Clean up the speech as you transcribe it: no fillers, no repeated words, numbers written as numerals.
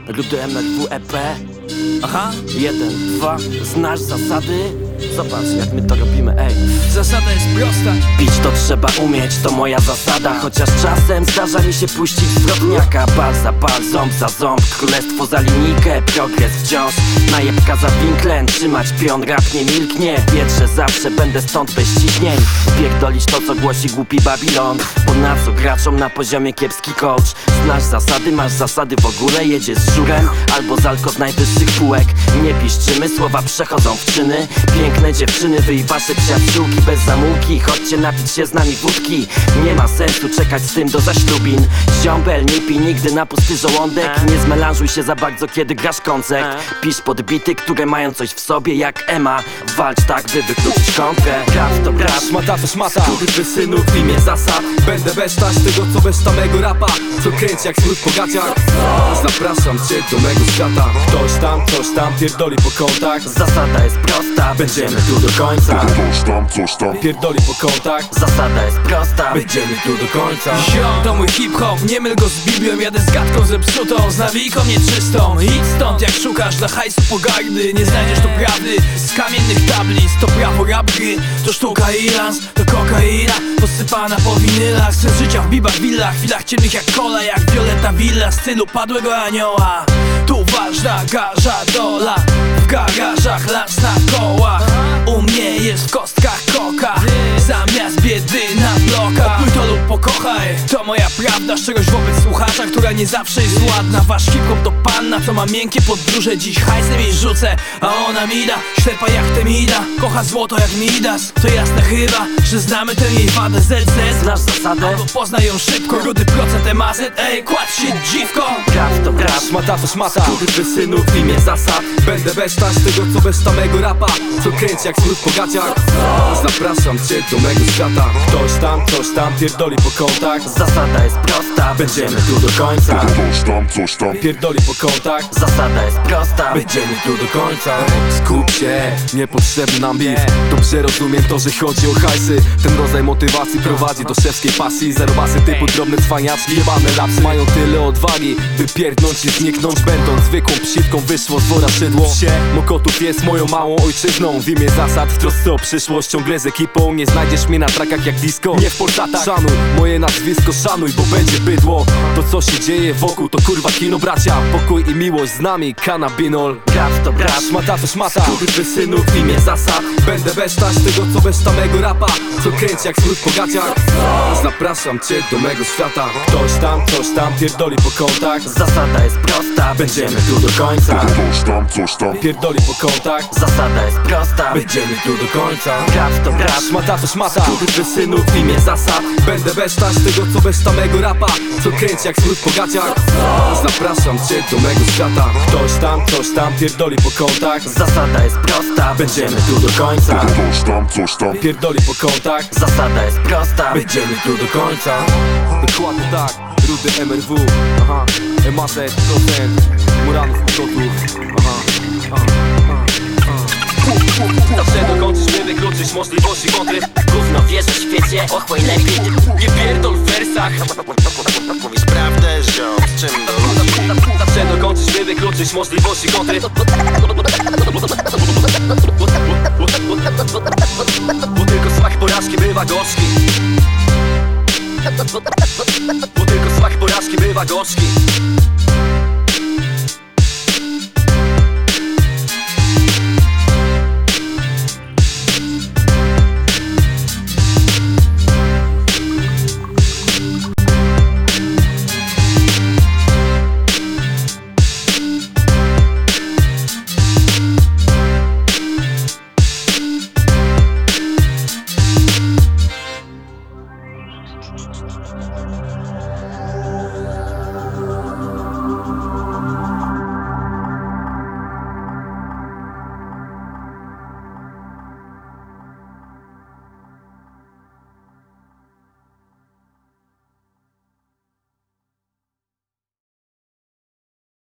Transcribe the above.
Rudy MRW EP. Aha. 1, 2, znasz zasady? Zobacz jak my to robimy, ej. Zasada jest prosta. Pić to trzeba umieć, to moja zasada. Chociaż czasem zdarza mi się puścić zwrotniaka. Bal za bal, ząb za ząb, królestwo za linijkę. Progres wciąż, najebka za winklem. Trzymać pion, rap nie milknie. Wiedz, że zawsze będę stąd bez ciśnień. Pierdolić to co głosi głupi Babilon. Bo na co graczom na poziomie kiepski coach. Znasz zasady, masz zasady w ogóle. Jedziesz z żurem albo z alko z najwyższych półek. Nie piszczymy, słowa przechodzą w czyny. Piękne dziewczyny, wy i wasze przyjaciółki bez zamułki. Chodźcie napić się z nami wódki. Nie ma sensu czekać z tym do zaślubin. Ziombel, nie pij nigdy na pusty żołądek. Nie zmelanżuj się za bardzo, kiedy grasz koncert. Pisz podbity, które mają coś w sobie jak Ema. Walcz tak, by wykluczyć kontrę. Brat to brat, Szmata to szmata. skurwysynów w imię zasad. Będę besztać tego co besztamego rapa, co kręci jak smród po gaciach. Zapraszam cię do mego świata. Ktoś tam, coś tam pierdoli po kątach. Zasada jest prosta, będziemy tu do końca. Coś tam. Pierdoli po kątach. Zasada jest prosta, Będziemy tu do końca. Ziom, to mój hip-hop, nie myl go z Biblią. Jadę z gadką zepsutą, z nawijką nieczystą. Idź stąd jak szukasz dla hajsu pogardy. Nie znajdziesz tu prawdy z kamiennych tablic. To prawo rap gry, to sztuka i lans. To kokaina, posypana po winylach. Sens życia w bibach, willach, chwilach ciemnych jak kola. Jak Violeta Villa, stylu padłego anioła. Tu ważna garza dola, w garażach las na kołach. U mnie jest w kostkach koka, zamiast biedy na blokach. Odpój to lub pokochaj, to moja prawda. Z czegoś wobec słuchacza, która nie zawsze jest ładna. Wasz hip-hop to panna, co ma miękkie podbróże. Dziś hajsem jej rzucę, a ona mi da. Ślepa jak Temida, kocha złoto jak Midas. To jasne chyba, że znamy tę jej wadę. ZZ, znasz zasadę? albo poznaj ją szybko. Rudy procent MAZ, ej, kładź się dziwko. Brat to brat, Szmata to szmata. skurwysynów w imię zasad. Będę besztać tego co besztamego rapa, co kręci jak smród po gaciach. Zapraszam cię do mego świata. Ktoś tam, coś tam pierdoli po kątach. Zasada jest prosta, będziemy tu do końca. Coś tam. Pierdoli po kątach. Zasada jest prosta, Będziemy tu do końca. Skup się, niepotrzebny nam beef. Dobrze rozumiem to, że chodzi o hajsy. Ten rodzaj motywacji prowadzi do szewskiej pasji. Zerobasy typu drobne cwaniaczki, jebane lapsy. Mają tyle odwagi, by pierdnąć i zniknąć. Będąc zwykłą psitką wyszło z wora szydło. Mokotów jest moją małą ojczyzną. W imię zasad, w trosce o przyszłość. Ciągle z ekipą, nie znajdziesz mnie na trakach jak disco. Nie w Polsatach, szanuj moje nazwisko, szanuj, bo będzie bydło. To co się dzieje wokół to kurwa kino, bracia. Pokój i miłość z nami, kanabinol. brat to brat, Szmata to szmata. skurwysynów w imię zasad. Będę besztać tego co besztamego rapa, co kręci jak smród po gaciach. Zapraszam cię do mego świata. Ktoś tam, coś tam pierdoli po kątach. Zasada jest prosta, będziemy tu do końca. Coś tam. Pierdoli po kątach. Zasada jest prosta, Będziemy tu do końca. brat to brat, Szmata to szmata. skurwysynów w imię zasad. Będę besztać tego co besztamego rapa, co kręci jak smród po gaciach. Zapraszam cię do mego świata. Ktoś tam, coś tam pierdoli po kątach. Zasada jest prosta, będziemy tu do końca. Coś tam. Pierdoli po kątach. Zasada jest prosta, Będziemy tu do końca. Dokładnie tak, Rudy MRW. Aha, MAZ, procent Muranów, Mokotów. zawsze dokończysz, by wykluczyć możliwości kontry. Gówno wiesz w świecie, ochłoj lepiej. Nie pierdol w wersach. Mówisz prawdę, ziom, z czym do ludzi? Zawsze dokończysz, by wykluczyć możliwości kontry. Bo tylko smak porażki bywa gorzki. Bo tylko smak porażki bywa gorzki.